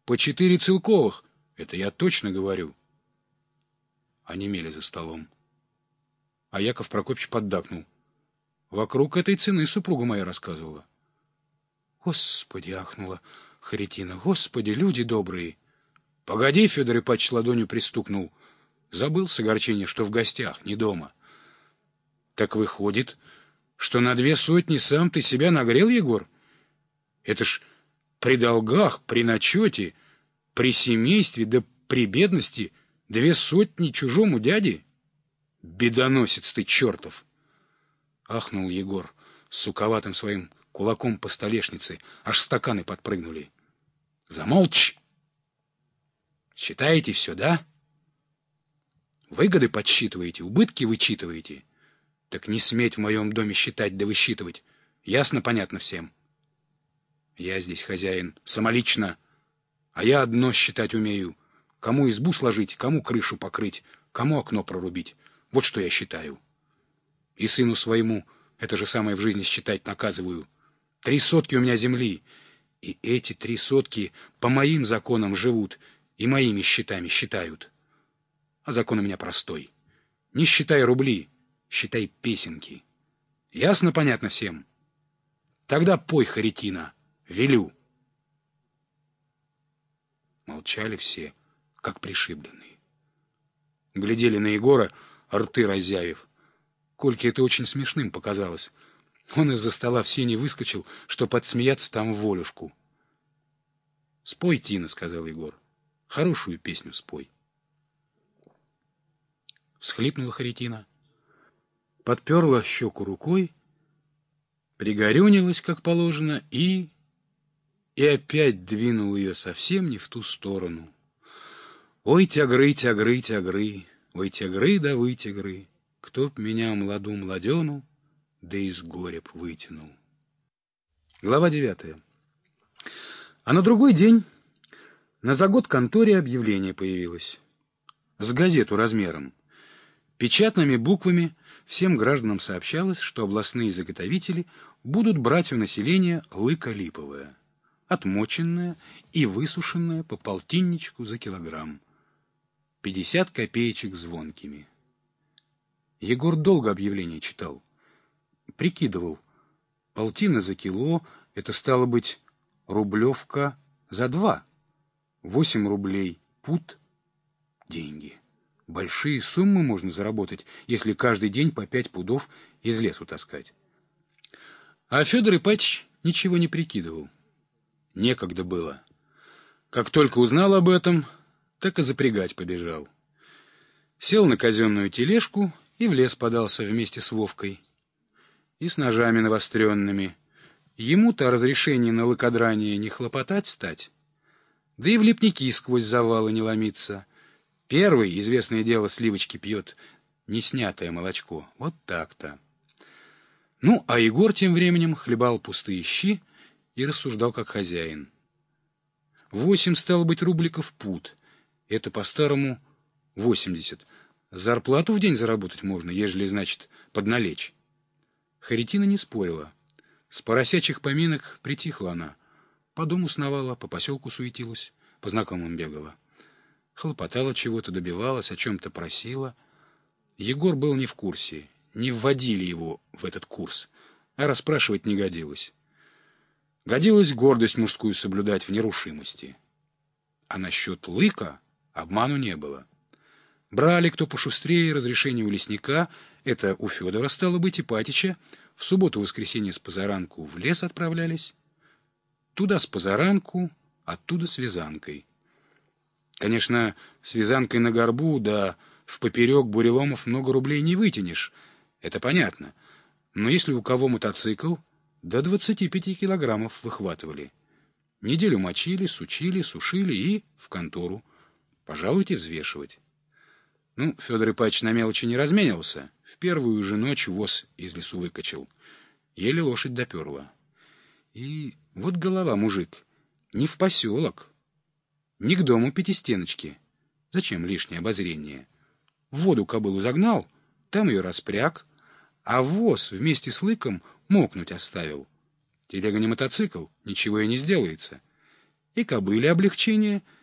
по 4 целковых. Это я точно говорю. Онемели за столом. А Яков Прокопьевич поддакнул. Вокруг этой цены супруга моя рассказывала. Господи, ахнула Харитина, господи, люди добрые. Погоди, Федор Ипатьевич ладонью пристукнул. Забыл с огорчения, что в гостях, не дома. Так выходит, что на 200 сам ты себя нагрел, Егор? Это ж при долгах, при начете, при семействе, да при бедности 200 чужому дяде? Бедоносец ты чертов! Ахнул Егор с суковатым своим кулаком по столешнице, аж стаканы подпрыгнули. Замолчь! Считаете все, да? Выгоды подсчитываете, убытки вычитываете. Так не сметь в моем доме считать да высчитывать. Ясно, понятно всем? Я здесь хозяин, самолично. А я одно считать умею. Кому избу сложить, кому крышу покрыть, кому окно прорубить. Вот что я считаю. И сыну своему это же самое в жизни считать наказываю. 3 сотки у меня земли. И эти 3 сотки по моим законам живут и моими счетами считают. А закон у меня простой. Не считай рубли, считай песенки. Ясно, понятно всем? Тогда пой, Харитина, велю. Молчали все, как пришибленные. Глядели на Егора, рты разъявив. Кольке это очень смешным показалось. Он из-за стола в сени выскочил, чтоб отсмеяться там в волюшку. — Спой, Тина, — сказал Егор. — Хорошую песню спой. Всхлипнула Харитина, подперла щеку рукой, пригорюнилась, как положено, и опять двинул ее совсем не в ту сторону. Ой, тягры, тягры, тягры, ой, тягры да вы, тягры, кто б меня младу младену, да из горя б вытянул. Глава 9. А на другой день на загод конторе объявление появилось. С газету размером. Печатными буквами всем гражданам сообщалось, что областные заготовители будут брать у населения лыка липовое, отмоченное и высушенное по полтинничку за килограмм, 50 копеечек звонкими. Егор долго объявление читал. Прикидывал, полтина за кило — это стало быть рублевка за 2, 8 рублей пуд — деньги. Большие суммы можно заработать, если каждый день по 5 пудов из лесу таскать. А Федор Ипатьевич ничего не прикидывал. Некогда было. Как только узнал об этом, так и запрягать побежал. Сел на казенную тележку и в лес подался вместе с Вовкой. И с ножами навостренными. Ему-то разрешение на лыкодрание не хлопотать стать, да и в лепники сквозь завалы не ломиться. Первый, известное дело, сливочки пьет, не снятое молочко. Вот так-то. Ну, а Егор тем временем хлебал пустые щи и рассуждал как хозяин. 8, стало быть, рубликов пуд. Это по-старому 80. Зарплату в день заработать можно, ежели, значит, подналечь. Харитина не спорила. С поросячьих поминок притихла она. По дому сновала, по поселку суетилась, по знакомым бегала. Хлопотала чего-то, добивалась, о чем-то просила. Егор был не в курсе, не вводили его в этот курс, а расспрашивать не годилось. Годилось гордость мужскую соблюдать в нерушимости. А насчет лыка обману не было. Брали кто пошустрее разрешение у лесника, это у Федора, стало быть, Ипатича, в субботу-воскресенье с позаранку в лес отправлялись. Туда с позаранку, оттуда с вязанкой. Конечно, с вязанкой на горбу, да в поперек буреломов много рублей не вытянешь, это понятно. Но если у кого мотоцикл, до 25 килограммов выхватывали. Неделю мочили, сучили, сушили и в контору. Пожалуйте взвешивать. Ну, Федор Ипатьевич на мелочи не разменился. В первую же ночь воз из лесу выкачал. Еле лошадь доперла. И вот голова, мужик, не в поселок, не к дому пятистеночки. Зачем лишнее обозрение? В воду кобылу загнал, там ее распряг, а воз вместе с лыком мокнуть оставил. Телега не мотоцикл, ничего и не сделается. и кобыле облегчение,